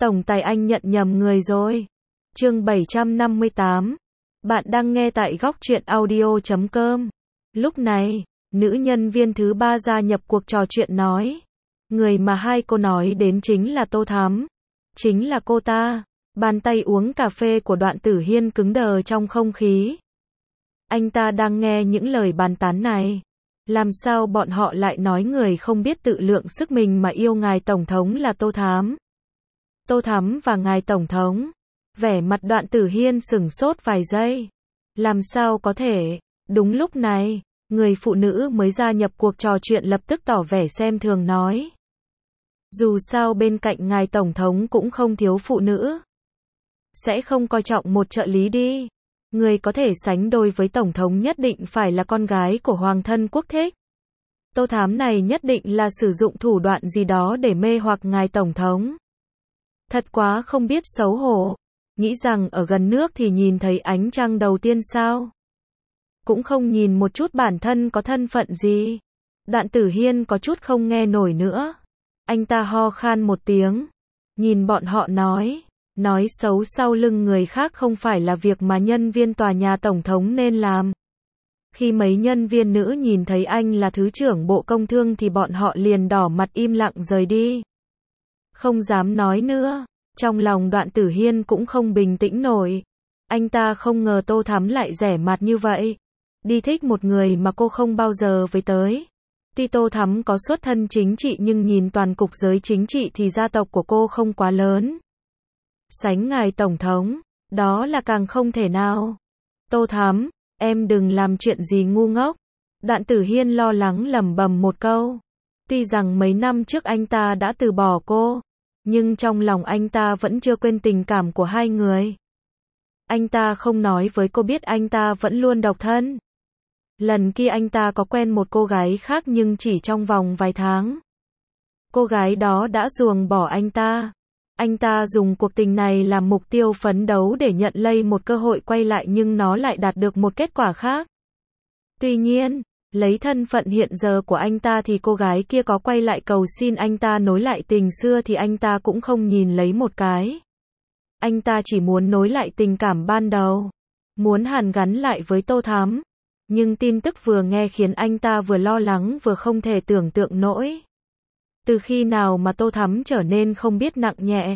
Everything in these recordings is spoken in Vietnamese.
Tổng tài anh nhận nhầm người rồi. Chương 758. Bạn đang nghe tại góc truyện audio.com. Lúc này, nữ nhân viên thứ 3 gia nhập cuộc trò chuyện nói. Người mà hai cô nói đến chính là Tô Thắm. Chính là cô ta. Bàn tay uống cà phê của Đoạn Tử Hiên cứng đờ trong không khí. Anh ta đang nghe những lời bàn tán này. Làm sao bọn họ lại nói người không biết tự lượng sức mình mà yêu ngài Tổng thống là Tô Thắm? Tô Thắm và ngài Tổng thống. Vẻ mặt Đoạn Tử Hiên sửng sốt vài giây. Làm sao có thể? Đúng lúc này, người phụ nữ mới gia nhập cuộc trò chuyện lập tức tỏ vẻ xem thường nói. Dù sao bên cạnh ngài Tổng thống cũng không thiếu phụ nữ. Sẽ không coi trọng một trợ lý đi. Người có thể sánh đôi với Tổng thống nhất định phải là con gái của Hoàng thân quốc thích. Tô Thắm này nhất định là sử dụng thủ đoạn gì đó để mê hoặc ngài Tổng thống. Thật quá không biết xấu hổ. Nghĩ rằng ở gần nước thì nhìn thấy ánh trăng đầu tiên sao? Cũng không nhìn một chút bản thân có thân phận gì. Đoạn Tử Hiên có chút không nghe nổi nữa. Anh ta ho khan một tiếng. Nhìn bọn họ nói xấu sau lưng người khác không phải là việc mà nhân viên tòa nhà Tổng thống nên làm. Khi mấy nhân viên nữ nhìn thấy anh là Thứ trưởng Bộ Công Thương thì bọn họ liền đỏ mặt im lặng rời đi. Không dám nói nữa. Trong lòng Đoạn Tử Hiên cũng không bình tĩnh nổi. Anh ta không ngờ Tô Thắm lại rẻ mạt như vậy. Đi thích một người mà cô không bao giờ với tới. Tuy Tô Thắm có xuất thân chính trị nhưng nhìn toàn cục giới chính trị thì gia tộc của cô không quá lớn. Sánh ngài Tổng thống, đó là càng không thể nào. Tô Thắm, em đừng làm chuyện gì ngu ngốc. Đoạn Tử Hiên lo lắng lẩm bẩm một câu. Tuy rằng mấy năm trước anh ta đã từ bỏ cô, nhưng trong lòng anh ta vẫn chưa quên tình cảm của hai người. Anh ta không nói với cô biết anh ta vẫn luôn độc thân. Lần kia anh ta có quen một cô gái khác nhưng chỉ trong vòng vài tháng. Cô gái đó đã ruồng bỏ anh ta. Anh ta dùng cuộc tình này làm mục tiêu phấn đấu để nhận lấy một cơ hội quay lại nhưng nó lại đạt được một kết quả khác. Tuy nhiên, lấy thân phận hiện giờ của anh ta thì cô gái kia có quay lại cầu xin anh ta nối lại tình xưa thì anh ta cũng không nhìn lấy một cái. Anh ta chỉ muốn nối lại tình cảm ban đầu. Muốn hàn gắn lại với Tô Thắm. Nhưng tin tức vừa nghe khiến anh ta vừa lo lắng vừa không thể tưởng tượng nổi. Từ khi nào mà Tô Thắm trở nên không biết nặng nhẹ?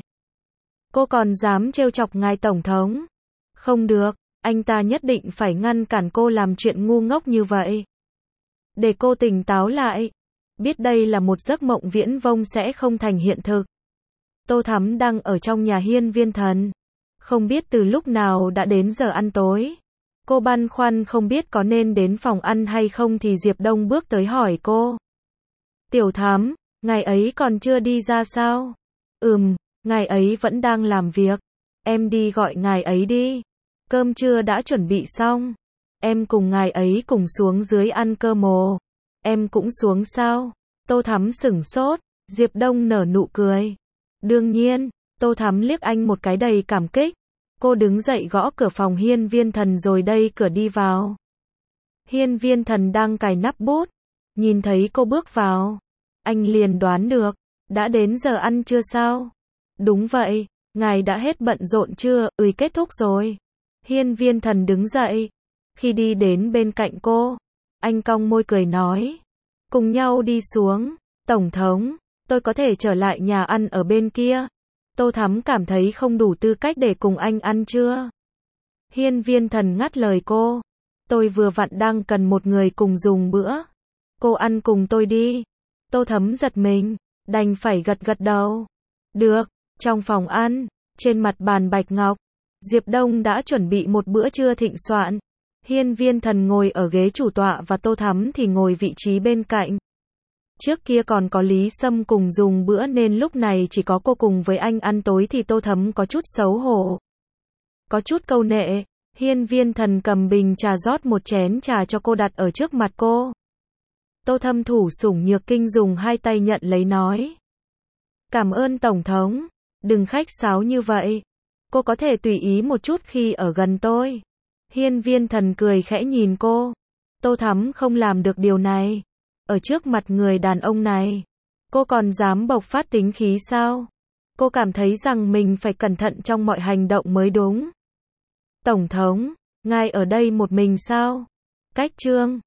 Cô còn dám trêu chọc ngài Tổng thống? Không được, anh ta nhất định phải ngăn cản cô làm chuyện ngu ngốc như vậy. Để cô tỉnh táo lại. Biết đây là một giấc mộng viễn vông sẽ không thành hiện thực. Tô Thắm đang ở trong nhà Hiên Viên Thần. Không biết từ lúc nào đã đến giờ ăn tối. Cô băn khoăn không biết có nên đến phòng ăn hay không thì Diệp Đông bước tới hỏi cô. Tiểu Thắm, ngài ấy còn chưa đi ra sao? Ngài ấy vẫn đang làm việc. Em đi gọi ngài ấy đi. Cơm trưa đã chuẩn bị xong. Em cùng ngài ấy cùng xuống dưới ăn cơm ồ. Em cũng xuống sao? Tô Thắm sửng sốt. Diệp Đông nở nụ cười. Đương nhiên. Tô Thắm liếc anh một cái đầy cảm kích. Cô đứng dậy gõ cửa phòng Hiên Viên Thần rồi đẩy cửa đi vào. Hiên Viên Thần đang cài nắp bút. Nhìn thấy cô bước vào. Anh liền đoán được. Đã đến giờ ăn trưa sao? Đúng vậy. Ngài đã hết bận rộn chưa? Kết thúc rồi. Hiên Viên Thần đứng dậy. Khi đi đến bên cạnh cô, anh cong môi cười nói. Cùng nhau đi xuống. Tổng thống, tôi có thể trở lại nhà ăn ở bên kia. Tô Thắm cảm thấy không đủ tư cách để cùng anh ăn trưa. Hiên Viên Thần ngắt lời cô. Tôi vừa vặn đang cần một người cùng dùng bữa. Cô ăn cùng tôi đi. Tô Thắm giật mình, đành phải gật gật đầu. Được. Trong phòng ăn, trên mặt bàn bạch ngọc, Diệp Đông đã chuẩn bị một bữa trưa thịnh soạn. Hiên Viên Thần ngồi ở ghế chủ tọa và Tô Thắm thì ngồi vị trí bên cạnh. Trước kia còn có Lý Sâm cùng dùng bữa nên lúc này chỉ có cô cùng với anh ăn tối thì Tô Thắm có chút xấu hổ. Có chút câu nệ, Hiên Viên Thần cầm bình trà rót một chén trà cho cô đặt ở trước mặt cô. Tô Thắm thủ sủng nhược kinh dùng hai tay nhận lấy nói. Cảm ơn Tổng thống, đừng khách sáo như vậy. Cô có thể tùy ý một chút khi ở gần tôi. Hiên Viên Thần cười khẽ nhìn cô. Tô Thắm không làm được điều này. Ở trước mặt người đàn ông này, cô còn dám bộc phát tính khí sao? Cô cảm thấy rằng mình phải cẩn thận trong mọi hành động mới đúng. Tổng thống, ngài ở đây một mình sao? Cách Trương